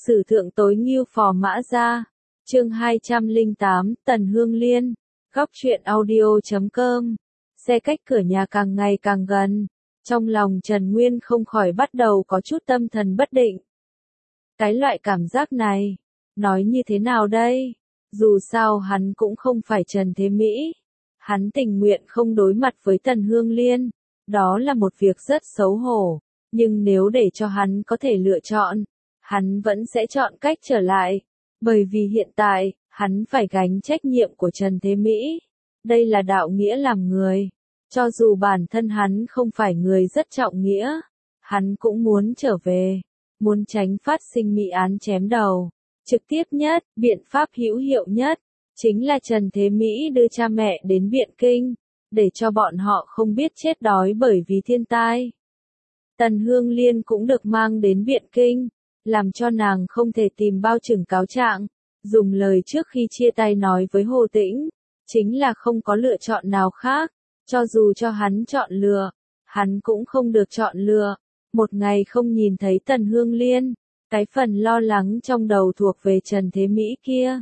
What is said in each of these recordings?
Sử thượng tối ngưu phò mã gia. Chương 208, Tần Hương Liên. Góc truyện audio.com. Xe cách cửa nhà càng ngày càng gần. Trong lòng Trần Nguyên không khỏi bắt đầu có chút tâm thần bất định. Cái loại cảm giác này, nói như thế nào đây? Dù sao hắn cũng không phải Trần Thế Mỹ. Hắn tình nguyện không đối mặt với Tần Hương Liên. Đó là một việc rất xấu hổ. Nhưng nếu để cho hắn có thể lựa chọn, hắn vẫn sẽ chọn cách trở lại. Bởi vì hiện tại, hắn phải gánh trách nhiệm của Trần Thế Mỹ. Đây là đạo nghĩa làm người. Cho dù bản thân hắn không phải người rất trọng nghĩa, hắn cũng muốn trở về. Muốn tránh phát sinh mỹ án chém đầu. Trực tiếp nhất, biện pháp hữu hiệu nhất, chính là Trần Thế Mỹ đưa cha mẹ đến Biện Kinh, để cho bọn họ không biết chết đói bởi vì thiên tai. Tần Hương Liên cũng được mang đến Biện Kinh, làm cho nàng không thể tìm bao chừng cáo trạng, dùng lời trước khi chia tay nói với Hồ Tĩnh, chính là không có lựa chọn nào khác, cho dù cho hắn chọn lựa, hắn cũng không được chọn lựa. Một ngày không nhìn thấy Tần Hương Liên, cái phần lo lắng trong đầu thuộc về Trần Thế Mỹ kia,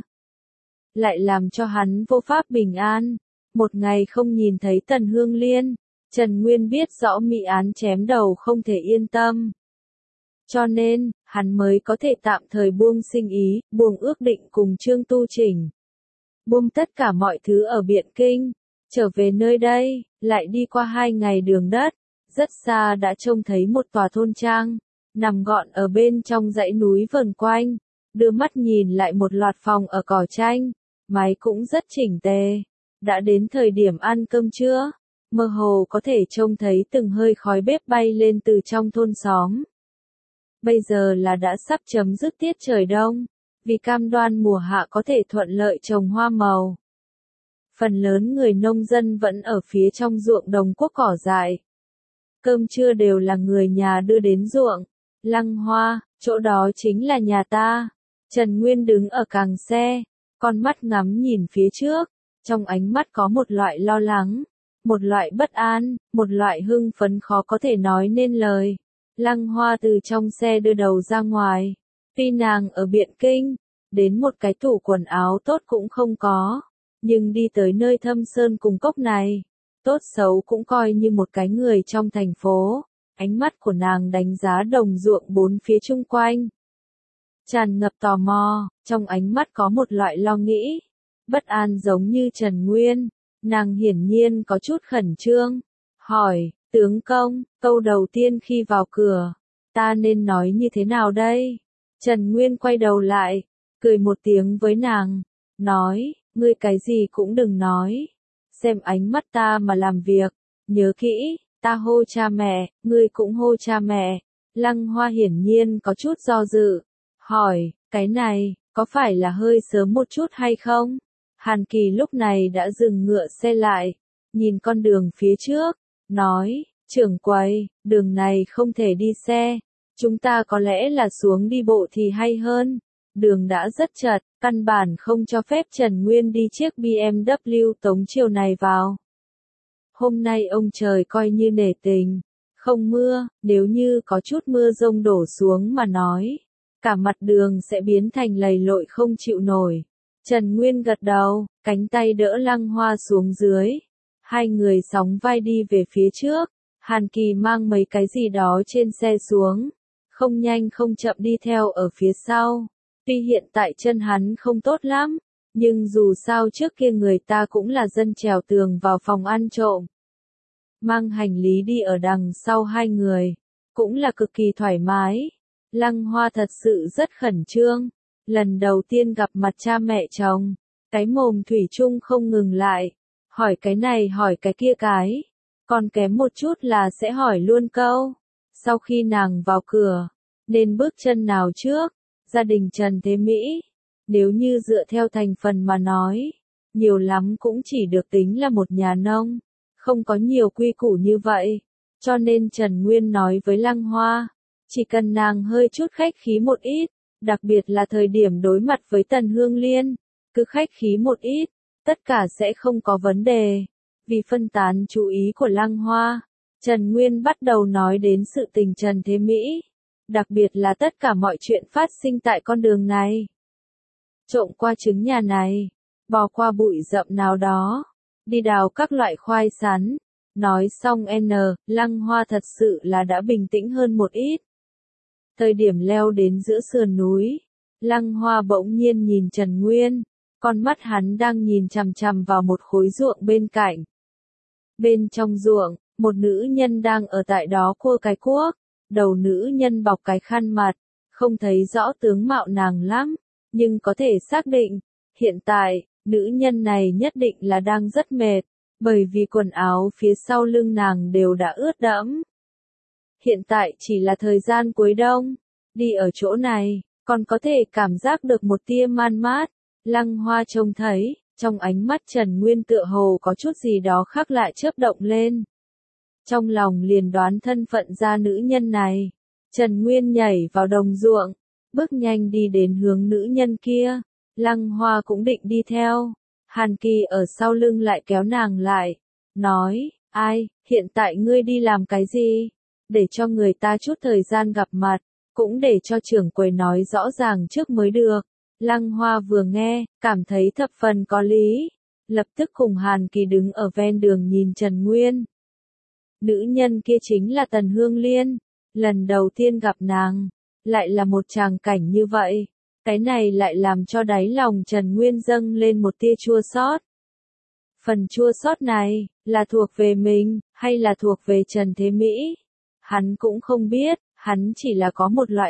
lại làm cho hắn vô pháp bình an. Một ngày không nhìn thấy Tần Hương Liên, Trần Nguyên biết rõ mỹ án chém đầu không thể yên tâm. Cho nên, hắn mới có thể tạm thời buông sinh ý, buông ước định cùng Trương Tu Chỉnh. Buông tất cả mọi thứ ở Biện Kinh, trở về nơi đây, lại đi qua 2 ngày đường đất, rất xa đã trông thấy một tòa thôn trang, nằm gọn ở bên trong dãy núi vờn quanh, đưa mắt nhìn lại một loạt phòng ở cỏ tranh, mái cũng rất chỉnh tề. Đã đến thời điểm ăn cơm trưa, mơ hồ có thể trông thấy từng hơi khói bếp bay lên từ trong thôn xóm. Bây giờ là đã sắp chấm dứt tiết trời đông, vì cam đoan mùa hạ có thể thuận lợi trồng hoa màu. Phần lớn người nông dân vẫn ở phía trong ruộng đồng cuốc cỏ dại. Cơm trưa đều là người nhà đưa đến ruộng. Lăng Hoa, chỗ đó chính là nhà ta. Trần Nguyên đứng ở càng xe, con mắt ngắm nhìn phía trước, trong ánh mắt có một loại lo lắng, một loại bất an, một loại hưng phấn khó có thể nói nên lời. Lăng Hoa từ trong xe đưa đầu ra ngoài, tuy nàng ở Biện Kinh, đến một cái tủ quần áo tốt cũng không có, nhưng đi tới nơi thâm sơn cùng cốc này, tốt xấu cũng coi như một cái người trong thành phố. Ánh mắt của nàng đánh giá đồng ruộng bốn phía chung quanh, tràn ngập tò mò, trong ánh mắt có một loại lo nghĩ, bất an giống như Trần Nguyên. Nàng hiển nhiên có chút khẩn trương, hỏi, tướng công, câu đầu tiên khi vào cửa, ta nên nói như thế nào đây? Trần Nguyên quay đầu lại, cười một tiếng với nàng, nói, ngươi cái gì cũng đừng nói, xem ánh mắt ta mà làm việc, nhớ kỹ, ta hô cha mẹ, ngươi cũng hô cha mẹ. Lăng Hoa hiển nhiên có chút do dự, hỏi, cái này, có phải là hơi sớm một chút hay không? Hàn Kỳ lúc này đã dừng ngựa xe lại, nhìn con đường phía trước, nói, trưởng quầy, đường này không thể đi xe, chúng ta có lẽ là xuống đi bộ thì hay hơn, đường đã rất chật, căn bản không cho phép Trần Nguyên đi chiếc BMW tống chiều này vào. Hôm nay ông trời coi như nể tình, không mưa, nếu như có chút mưa rông đổ xuống mà nói, cả mặt đường sẽ biến thành lầy lội không chịu nổi. Trần Nguyên gật đầu, cánh tay đỡ Lăng Hoa xuống dưới. Hai người sóng vai đi về phía trước, Hàn Kỳ mang mấy cái gì đó trên xe xuống, không nhanh không chậm đi theo ở phía sau. Tuy hiện tại chân hắn không tốt lắm, nhưng dù sao trước kia người ta cũng là dân trèo tường vào phòng ăn trộm. Mang hành lý đi ở đằng sau hai người, cũng là cực kỳ thoải mái. Lăng Hoa thật sự rất khẩn trương, lần đầu tiên gặp mặt cha mẹ chồng, cái mồm thủy chung không ngừng lại, hỏi cái này hỏi cái kia cái, còn kém một chút là sẽ hỏi luôn câu. Sau khi nàng vào cửa, nên bước chân nào trước? Gia đình Trần Thế Mỹ, nếu như dựa theo thành phần mà nói, nhiều lắm cũng chỉ được tính là một nhà nông, không có nhiều quy củ như vậy. Cho nên Trần Nguyên nói với Lăng Hoa, chỉ cần nàng hơi chút khách khí một ít, đặc biệt là thời điểm đối mặt với Tần Hương Liên, cứ khách khí một ít, tất cả sẽ không có vấn đề. Vì phân tán chú ý của Lăng Hoa, Trần Nguyên bắt đầu nói đến sự tình Trần Thế Mỹ. đặc biệt là tất cả mọi chuyện phát sinh tại con đường này. Trộm qua trứng nhà này, bò qua bụi rậm nào đó, đi đào các loại khoai sắn. Nói xong Lăng Hoa thật sự là đã bình tĩnh hơn một ít. Thời điểm leo đến giữa sườn núi, Lăng Hoa bỗng nhiên nhìn Trần Nguyên, con mắt hắn đang nhìn chằm chằm vào một khối ruộng bên cạnh. Bên trong ruộng, một nữ nhân đang ở tại đó cua cái cuốc, đầu nữ nhân bọc cái khăn mặt, không thấy rõ tướng mạo nàng lắm, nhưng có thể xác định, hiện tại, nữ nhân này nhất định là đang rất mệt, bởi vì quần áo phía sau lưng nàng đều đã ướt đẫm. Hiện tại chỉ là thời gian cuối đông, đi ở chỗ này, còn có thể cảm giác được một tia man mát. Lăng Hoa trông thấy, trong ánh mắt Trần Nguyên tựa hồ có chút gì đó khác lạ chớp động lên. Trong lòng liền đoán thân phận ra nữ nhân này. Trần Nguyên nhảy vào đồng ruộng, bước nhanh đi đến hướng nữ nhân kia. Lăng Hoa cũng định đi theo. Hàn Kỳ ở sau lưng lại kéo nàng lại, nói, ai, hiện tại ngươi đi làm cái gì? Để cho người ta chút thời gian gặp mặt, cũng để cho trưởng quầy nói rõ ràng trước mới được. Lăng Hoa vừa nghe, cảm thấy thập phần có lý, lập tức cùng Hàn Kỳ đứng ở ven đường nhìn Trần Nguyên. Nữ nhân kia chính là Tần Hương Liên, lần đầu tiên gặp nàng, lại là một tràng cảnh như vậy. Cái này lại làm cho đáy lòng Trần Nguyên dâng lên một tia chua xót. Phần chua xót này, là thuộc về mình, hay là thuộc về Trần Thế Mỹ? Hắn cũng không biết, hắn chỉ là có một loại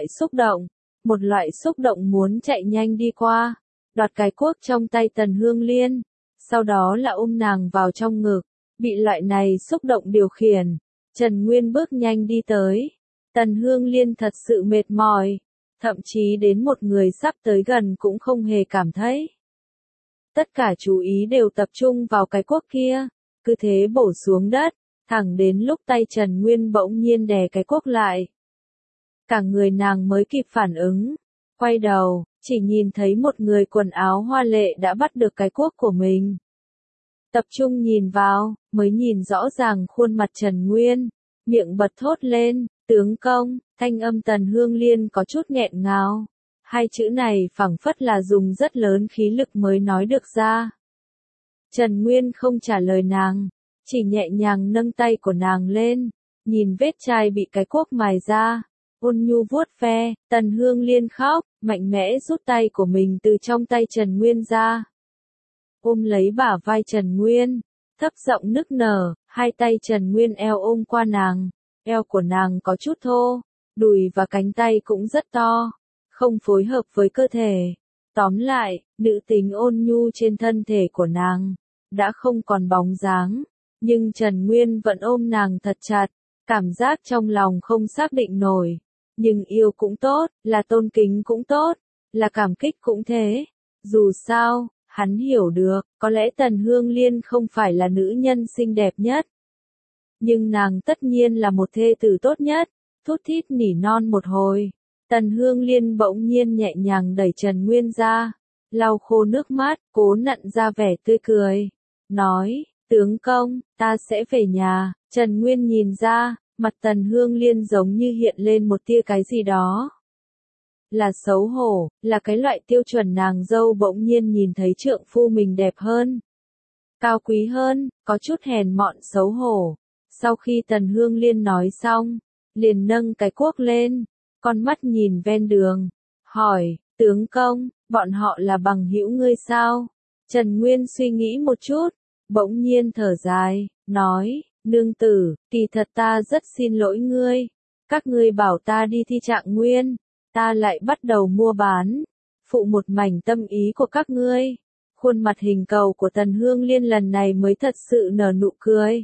xúc động muốn chạy nhanh đi qua, đoạt cái cuốc trong tay Tần Hương Liên, sau đó là ôm nàng vào trong ngực, bị loại này xúc động điều khiển. Trần Nguyên bước nhanh đi tới, Tần Hương Liên thật sự mệt mỏi. Thậm chí đến một người sắp tới gần cũng không hề cảm thấy. Tất cả chú ý đều tập trung vào cái cuốc kia, cứ thế bổ xuống đất, thẳng đến lúc tay Trần Nguyên bỗng nhiên đè cái cuốc lại. Cả người nàng mới kịp phản ứng, quay đầu, chỉ nhìn thấy một người quần áo hoa lệ đã bắt được cái cuốc của mình. Tập trung nhìn vào, mới nhìn rõ ràng khuôn mặt Trần Nguyên, miệng bật thốt lên. Tướng công, thanh âm Tần Hương Liên có chút nghẹn ngào. Hai chữ này phảng phất là dùng rất lớn khí lực mới nói được ra. Trần Nguyên không trả lời nàng, chỉ nhẹ nhàng nâng tay của nàng lên, nhìn vết chai bị cái cuốc mài ra, ôn nhu vuốt ve. Tần Hương Liên khóc, mạnh mẽ rút tay của mình từ trong tay Trần Nguyên ra. Ôm lấy bả vai Trần Nguyên, thấp giọng nức nở, hai tay Trần Nguyên eo ôm qua nàng. Eo của nàng có chút thô, đùi và cánh tay cũng rất to, không phối hợp với cơ thể. Tóm lại, nữ tính ôn nhu trên thân thể của nàng, đã không còn bóng dáng, nhưng Trần Nguyên vẫn ôm nàng thật chặt, cảm giác trong lòng không xác định nổi. Nhưng yêu cũng tốt, là tôn kính cũng tốt, là cảm kích cũng thế. Dù sao, hắn hiểu được, có lẽ Tần Hương Liên không phải là nữ nhân xinh đẹp nhất. Nhưng nàng tất nhiên là một thê tử tốt nhất, thút thít nỉ non một hồi. Tần Hương Liên bỗng nhiên nhẹ nhàng đẩy Trần Nguyên ra, lau khô nước mắt, cố nặn ra vẻ tươi cười. Nói, tướng công, ta sẽ về nhà. Trần Nguyên nhìn ra, mặt Tần Hương Liên giống như hiện lên một tia cái gì đó. Là xấu hổ, là cái loại tiêu chuẩn nàng dâu bỗng nhiên nhìn thấy trượng phu mình đẹp hơn, cao quý hơn, có chút hèn mọn xấu hổ. Sau khi Tần Hương Liên nói xong, liền nâng cái cuốc lên, con mắt nhìn ven đường, hỏi, tướng công, bọn họ là bằng hữu ngươi sao? Trần Nguyên suy nghĩ một chút, bỗng nhiên thở dài, nói, nương tử, kỳ thật ta rất xin lỗi ngươi, các ngươi bảo ta đi thi Trạng Nguyên, ta lại bắt đầu mua bán, phụ một mảnh tâm ý của các ngươi. Khuôn mặt hình cầu của Tần Hương Liên lần này mới thật sự nở nụ cười.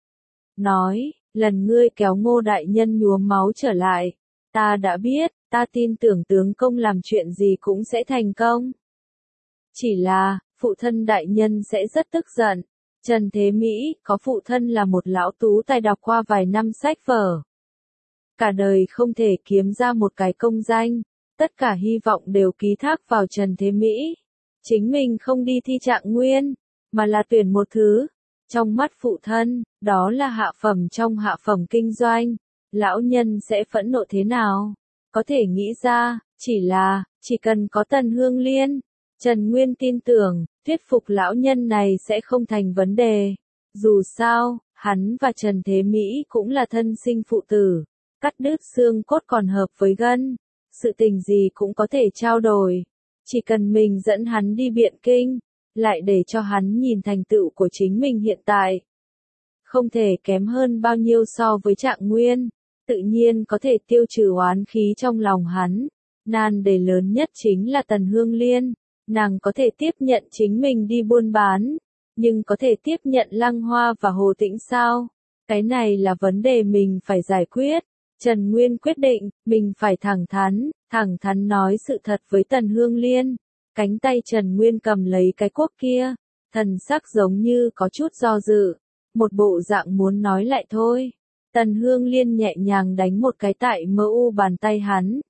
Nói, lần ngươi kéo Ngô đại nhân nhuốm máu trở lại, ta đã biết, ta tin tưởng tướng công làm chuyện gì cũng sẽ thành công. Chỉ là, phụ thân đại nhân sẽ rất tức giận. Trần Thế Mỹ, có phụ thân là một lão tú tài đọc qua vài năm sách vở. Cả đời không thể kiếm ra một cái công danh, tất cả hy vọng đều ký thác vào Trần Thế Mỹ. Chính mình không đi thi Trạng Nguyên, mà là tuyển một thứ. Trong mắt phụ thân, đó là hạ phẩm trong hạ phẩm kinh doanh. Lão nhân sẽ phẫn nộ thế nào? có thể nghĩ ra, chỉ cần có Tần Hương Liên. Trần Nguyên tin tưởng, thuyết phục lão nhân này sẽ không thành vấn đề. Dù sao, hắn và Trần Thế Mỹ cũng là thân sinh phụ tử, cắt đứt xương cốt còn hợp với gân, sự tình gì cũng có thể trao đổi. Chỉ cần mình dẫn hắn đi Biện Kinh, lại để cho hắn nhìn thành tựu của chính mình hiện tại. Không thể kém hơn bao nhiêu so với Trạng Nguyên, tự nhiên có thể tiêu trừ oán khí trong lòng hắn. Nan đề lớn nhất chính là Tần Hương Liên, nàng có thể tiếp nhận chính mình đi buôn bán, nhưng có thể tiếp nhận Lăng Hoa và Hồ Tĩnh sao? Cái này là vấn đề mình phải giải quyết. Trần Nguyên quyết định, mình phải thẳng thắn nói sự thật với Tần Hương Liên. Cánh tay Trần Nguyên cầm lấy cái cuốc kia, thần sắc giống như có chút do dự, một bộ dạng muốn nói lại thôi. Tần Hương Liên nhẹ nhàng đánh một cái tại mơ u bàn tay hắn.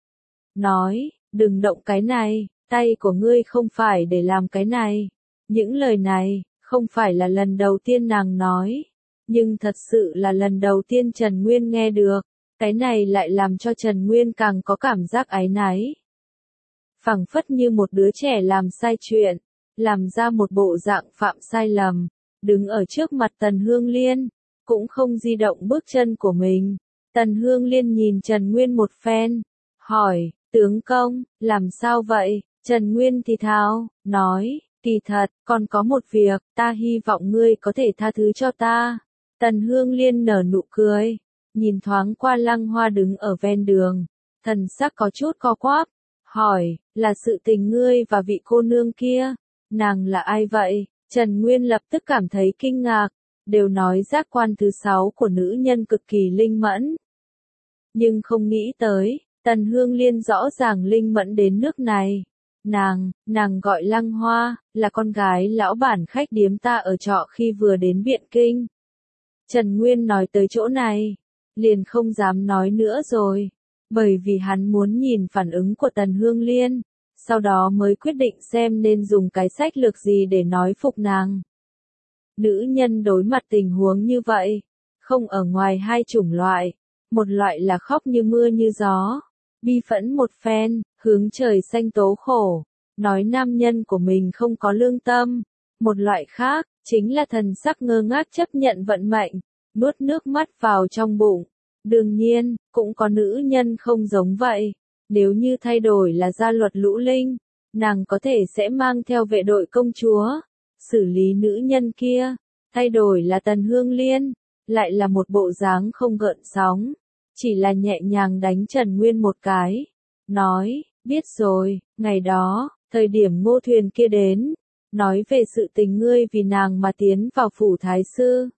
Nói, đừng động cái này, tay của ngươi không phải để làm cái này. Những lời này, không phải là lần đầu tiên nàng nói, nhưng thật sự là lần đầu tiên Trần Nguyên nghe được. Cái này lại làm cho Trần Nguyên càng có cảm giác áy náy. Phảng phất như một đứa trẻ làm sai chuyện, làm ra một bộ dạng phạm sai lầm, đứng ở trước mặt Tần Hương Liên, cũng không di động bước chân của mình. Tần Hương Liên nhìn Trần Nguyên một phen, hỏi, tướng công, làm sao vậy? Trần Nguyên thì thào, nói, kỳ thật, còn có một việc, ta hy vọng ngươi có thể tha thứ cho ta. Tần Hương Liên nở nụ cười, nhìn thoáng qua Lăng Hoa đứng ở ven đường, thần sắc có chút co quắp, hỏi, là sự tình ngươi và vị cô nương kia, nàng là ai vậy? Trần Nguyên lập tức cảm thấy kinh ngạc, đều nói giác quan thứ 6 của nữ nhân cực kỳ linh mẫn. Nhưng không nghĩ tới, Tần Hương Liên rõ ràng linh mẫn đến nước này. Nàng gọi Lăng Hoa, là con gái lão bản khách điếm ta ở trọ khi vừa đến Biện Kinh. Trần Nguyên nói tới chỗ này, liền không dám nói nữa rồi, bởi vì hắn muốn nhìn phản ứng của Tần Hương Liên, sau đó mới quyết định xem nên dùng cái sách lược gì để nói phục nàng. Nữ nhân đối mặt tình huống như vậy, không ở ngoài hai chủng loại, một loại là khóc như mưa như gió, bi phẫn một phen, hướng trời xanh tố khổ, nói nam nhân của mình không có lương tâm, một loại khác, chính là thần sắc ngơ ngác chấp nhận vận mệnh, nuốt nước mắt vào trong bụng. Đương nhiên, cũng có nữ nhân không giống vậy, nếu như thay đổi là gia luật Lũ Linh, nàng có thể sẽ mang theo vệ đội công chúa, xử lý nữ nhân kia, thay đổi là Tần Hương Liên, lại là một bộ dáng không gợn sóng, chỉ là nhẹ nhàng đánh Trần Nguyên một cái, nói, biết rồi, ngày đó, thời điểm Ngô Thuyền kia đến, nói về sự tình ngươi vì nàng mà tiến vào phủ thái sư.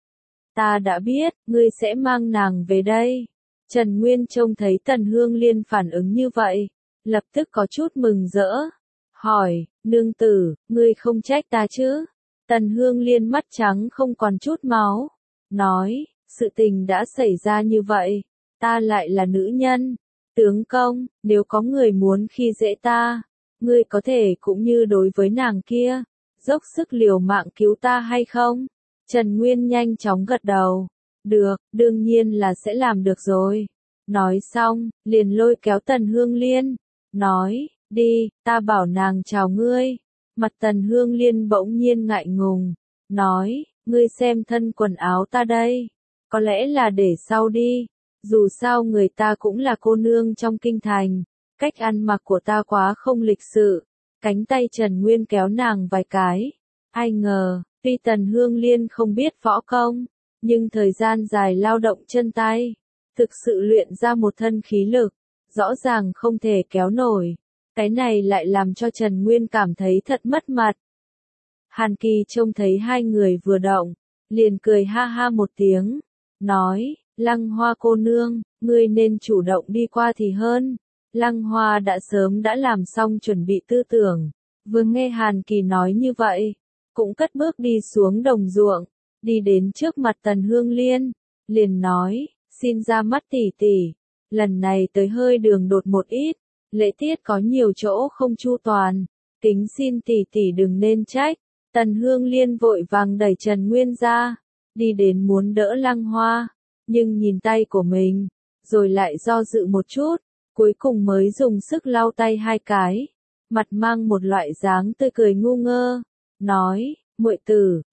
Ta đã biết, ngươi sẽ mang nàng về đây. Trần Nguyên trông thấy Tần Hương Liên phản ứng như vậy, lập tức có chút mừng rỡ. Hỏi, nương tử, ngươi không trách ta chứ? Tần Hương Liên mắt trắng không còn chút máu. Nói, sự tình đã xảy ra như vậy, ta lại là nữ nhân. Tướng công, nếu có người muốn khi dễ ta, ngươi có thể cũng như đối với nàng kia, dốc sức liều mạng cứu ta hay không? Trần Nguyên nhanh chóng gật đầu. Được, đương nhiên là sẽ làm được rồi. Nói xong, liền lôi kéo Tần Hương Liên. Nói, đi, ta bảo nàng chào ngươi. Mặt Tần Hương Liên bỗng nhiên ngại ngùng. Nói, ngươi xem thân quần áo ta đây. Có lẽ là để sau đi. Dù sao người ta cũng là cô nương trong kinh thành. Cách ăn mặc của ta quá không lịch sự. Cánh tay Trần Nguyên kéo nàng vài cái. Ai ngờ, tuy Tần Hương Liên không biết võ công, nhưng thời gian dài lao động chân tay, thực sự luyện ra một thân khí lực, rõ ràng không thể kéo nổi. Cái này lại làm cho Trần Nguyên cảm thấy thật mất mặt. Hàn Kỳ trông thấy hai người vừa động, liền cười ha ha một tiếng, nói, Lăng Hoa cô nương, ngươi nên chủ động đi qua thì hơn. Lăng Hoa đã sớm đã làm xong chuẩn bị tư tưởng, vừa nghe Hàn Kỳ nói như vậy, cũng cất bước đi xuống đồng ruộng, đi đến trước mặt Tần Hương Liên, liền nói, xin ra mắt tỷ tỷ, lần này tới hơi đường đột một ít, lễ tiết có nhiều chỗ không chu toàn, kính xin tỷ tỷ đừng nên trách. Tần Hương Liên vội vàng đẩy Trần Nguyên ra, đi đến muốn đỡ Lăng Hoa, nhưng nhìn tay của mình, rồi lại do dự một chút, cuối cùng mới dùng sức lau tay hai cái, mặt mang một loại dáng tươi cười ngu ngơ, nói, muội tử,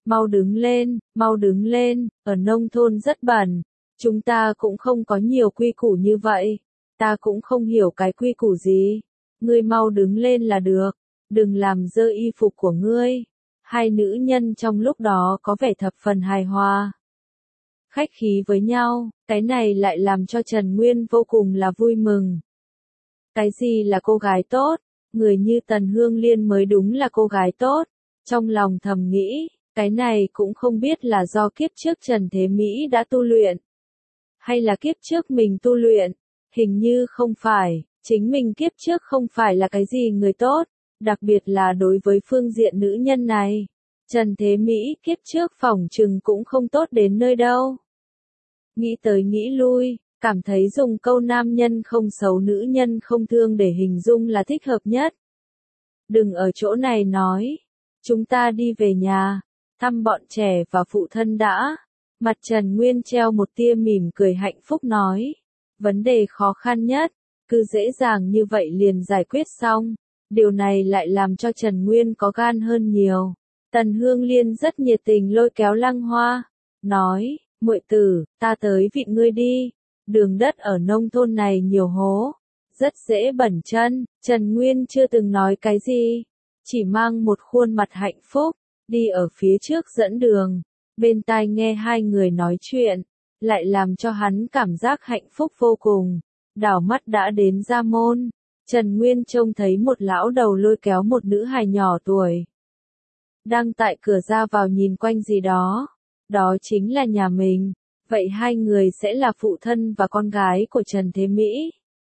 mau đứng lên, ở nông thôn rất bẩn, chúng ta cũng không có nhiều quy củ như vậy, ta cũng không hiểu cái quy củ gì, ngươi mau đứng lên là được, đừng làm dơ y phục của ngươi. Hai nữ nhân trong lúc đó có vẻ thập phần hài hòa, khách khí với nhau, cái này lại làm cho Trần Nguyên vô cùng là vui mừng. Cái gì là cô gái tốt? Người như Tần Hương Liên mới đúng là cô gái tốt. Trong lòng thầm nghĩ, cái này cũng không biết là do kiếp trước Trần Thế Mỹ đã tu luyện, hay là kiếp trước mình tu luyện, hình như không phải, chính mình kiếp trước không phải là cái gì người tốt, đặc biệt là đối với phương diện nữ nhân này. Trần Thế Mỹ kiếp trước phỏng chừng cũng không tốt đến nơi đâu. Nghĩ tới nghĩ lui, cảm thấy dùng câu nam nhân không xấu nữ nhân không thương để hình dung là thích hợp nhất. Đừng ở chỗ này nói, chúng ta đi về nhà, thăm bọn trẻ và phụ thân đã. Mặt Trần Nguyên treo một tia mỉm cười hạnh phúc nói, vấn đề khó khăn nhất, cứ dễ dàng như vậy liền giải quyết xong. Điều này lại làm cho Trần Nguyên có gan hơn nhiều. Tần Hương Liên rất nhiệt tình lôi kéo Lăng Hoa, nói, muội tử, ta tới vịn ngươi đi, đường đất ở nông thôn này nhiều hố, rất dễ bẩn chân. Trần Nguyên chưa từng nói cái gì, chỉ mang một khuôn mặt hạnh phúc, đi ở phía trước dẫn đường, bên tai nghe hai người nói chuyện, lại làm cho hắn cảm giác hạnh phúc vô cùng. Đảo mắt đã đến ra môn, Trần Nguyên trông thấy một lão đầu lôi kéo một nữ hài nhỏ tuổi, đang tại cửa ra vào nhìn quanh gì đó, đó chính là nhà mình, vậy hai người sẽ là phụ thân và con gái của Trần Thế Mỹ.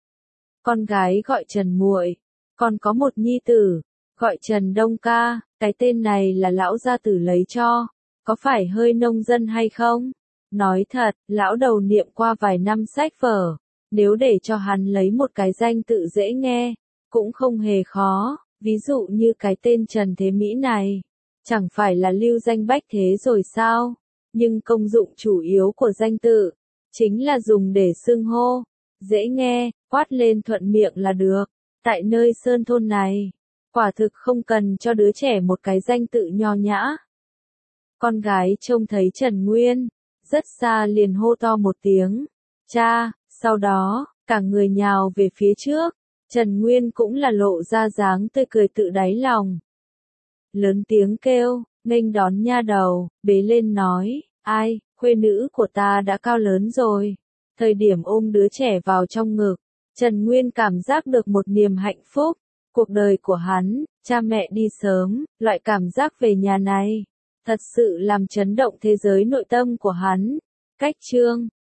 Con gái gọi Trần muội, còn có một nhi tử, gọi Trần Đông ca, cái tên này là lão gia tử lấy cho, có phải hơi nông dân hay không? Nói thật, lão đầu niệm qua vài năm sách vở, nếu để cho hắn lấy một cái danh tự dễ nghe, cũng không hề khó, ví dụ như cái tên Trần Thế Mỹ này, chẳng phải là lưu danh bách thế rồi sao? Nhưng công dụng chủ yếu của danh tự, chính là dùng để xưng hô, dễ nghe, quát lên thuận miệng là được. Tại nơi sơn thôn này, quả thực không cần cho đứa trẻ một cái danh tự nho nhã. Con gái trông thấy Trần Nguyên, rất xa liền hô to một tiếng, cha, sau đó, cả người nhào về phía trước, Trần Nguyên cũng là lộ ra dáng tươi cười tự đáy lòng. Lớn tiếng kêu, nghênh đón nha đầu, bế lên nói, ai, khuê nữ của ta đã cao lớn rồi. Thời điểm ôm đứa trẻ vào trong ngực, Trần Nguyên cảm giác được một niềm hạnh phúc. Cuộc đời của hắn, cha mẹ đi sớm, loại cảm giác về nhà này, thật sự làm chấn động thế giới nội tâm của hắn. Cách chương